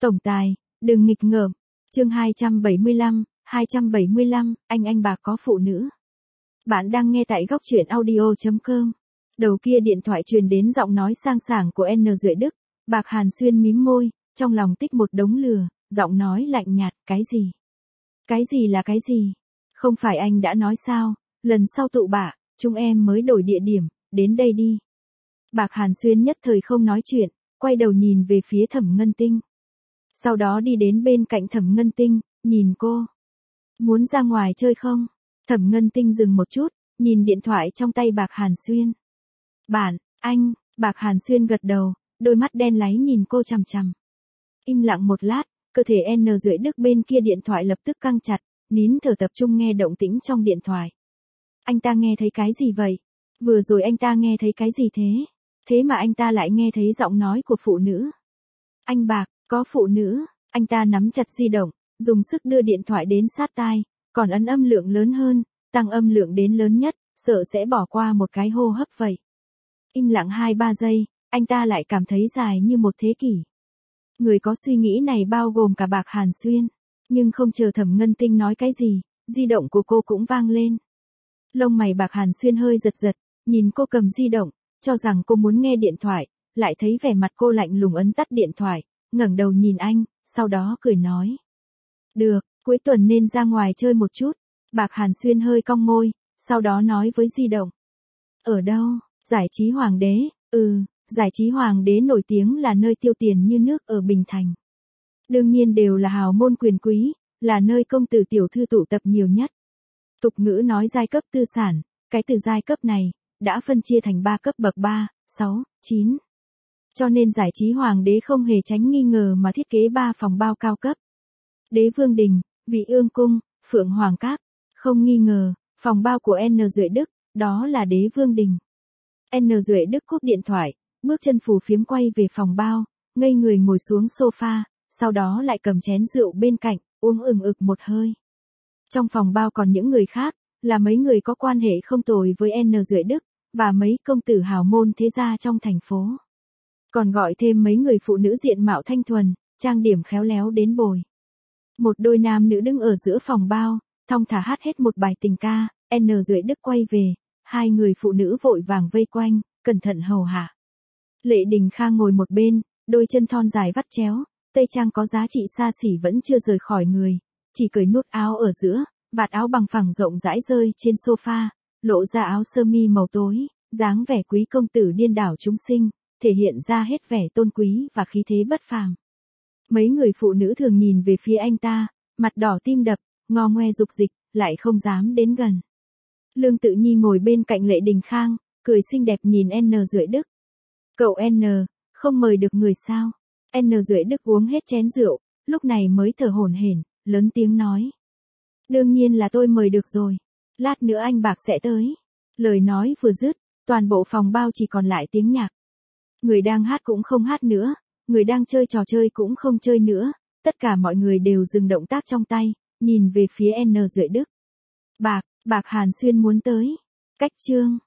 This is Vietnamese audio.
Tổng tài, đừng nghịch ngợm. Chương 275, anh bạc có phụ nữ. Bạn đang nghe tại góc truyện audio.com. Đầu kia điện thoại truyền đến giọng nói sang sảng của N. Duệ Đức. Bạc Hàn Xuyên mím môi, trong lòng tích một đống lửa, giọng nói lạnh nhạt, cái gì? Cái gì là cái gì? Không phải anh đã nói sao, lần sau tụ bạ, chúng em mới đổi địa điểm, đến đây đi. Bạc Hàn Xuyên nhất thời không nói chuyện, quay đầu nhìn về phía Thẩm Ngân Tinh. Sau đó đi đến bên cạnh Thẩm Ngân Tinh, nhìn cô. Muốn ra ngoài chơi không? Thẩm Ngân Tinh dừng một chút, nhìn điện thoại trong tay Bạc Hàn Xuyên. Anh, Bạc Hàn Xuyên gật đầu, đôi mắt đen láy nhìn cô chằm chằm. Im lặng một lát, cơ thể N. Duệ Đức bên kia điện thoại lập tức căng chặt, nín thở tập trung nghe động tĩnh trong điện thoại. Anh ta nghe thấy cái gì vậy? Vừa rồi anh ta nghe thấy cái gì thế? Thế mà anh ta lại nghe thấy giọng nói của phụ nữ. Anh Bạc, có phụ nữ. Anh ta nắm chặt di động, dùng sức đưa điện thoại đến sát tai, còn ấn âm lượng lớn hơn, tăng âm lượng đến lớn nhất, sợ sẽ bỏ qua một cái hô hấp vậy. Im lặng 2-3 giây, anh ta lại cảm thấy dài như một thế kỷ. Người có suy nghĩ này bao gồm cả Bạc Hàn Xuyên, nhưng không chờ Thẩm Ngân Tinh nói cái gì, di động của cô cũng vang lên. Lông mày Bạc Hàn Xuyên hơi giật giật, nhìn cô cầm di động, cho rằng cô muốn nghe điện thoại, lại thấy vẻ mặt cô lạnh lùng ấn tắt điện thoại, ngẩng đầu nhìn anh, sau đó cười nói. Được, cuối tuần nên ra ngoài chơi một chút. Bạc Hàn Xuyên hơi cong môi, sau đó nói với di động. Ở đâu? Giải trí Hoàng đế. Giải trí Hoàng đế nổi tiếng là nơi tiêu tiền như nước ở Bình Thành. Đương nhiên đều là hào môn quyền quý, là nơi công tử tiểu thư tụ tập nhiều nhất. Tục ngữ nói giai cấp tư sản, cái từ giai cấp này, đã phân chia thành 3 cấp bậc 3, 6, 9. Cho nên giải trí Hoàng đế không hề tránh nghi ngờ mà thiết kế 3 phòng bao cao cấp. Đế Vương Đình, Vị Ương Cung, Phượng Hoàng Các. Không nghi ngờ, phòng bao của N. Duệ Đức, đó là Đế Vương Đình. N. Duệ Đức cúp điện thoại, bước chân phù phiếm quay về phòng bao, ngây người ngồi xuống sofa, sau đó lại cầm chén rượu bên cạnh, uống ực một hơi. Trong phòng bao còn những người khác, là mấy người có quan hệ không tồi với N. Duệ Đức, và mấy công tử hào môn thế gia trong thành phố. Còn gọi thêm mấy người phụ nữ diện mạo thanh thuần, trang điểm khéo léo đến bồi. Một đôi nam nữ đứng ở giữa phòng bao, thong thả hát hết một bài tình ca, N. Duệ Đức quay về, hai người phụ nữ vội vàng vây quanh, cẩn thận hầu hạ. Lệ Đình Khang ngồi một bên, đôi chân thon dài vắt chéo, tây trang có giá trị xa xỉ vẫn chưa rời khỏi người, chỉ cởi nút áo ở giữa, vạt áo bằng phẳng rộng rãi rơi trên sofa, lộ ra áo sơ mi màu tối, dáng vẻ quý công tử điên đảo chúng sinh, thể hiện ra hết vẻ tôn quý và khí thế bất phàm. Mấy người phụ nữ thường nhìn về phía anh ta, mặt đỏ tim đập, ngo ngoe dục dịch, lại không dám đến gần. Lương Tự Nhi ngồi bên cạnh Lệ Đình Khang, cười xinh đẹp nhìn N. Duệ Đức. Cậu N, không mời được người sao? N. Duệ Đức uống hết chén rượu, lúc này mới thở hổn hển, lớn tiếng nói. Đương nhiên là tôi mời được rồi. Lát nữa anh Bạc sẽ tới. Lời nói vừa dứt, toàn bộ phòng bao chỉ còn lại tiếng nhạc. Người đang hát cũng không hát nữa, người đang chơi trò chơi cũng không chơi nữa, tất cả mọi người đều dừng động tác trong tay, nhìn về phía N. Duệ Đức. Bạc Hàn Xuyên muốn tới. Cách chương.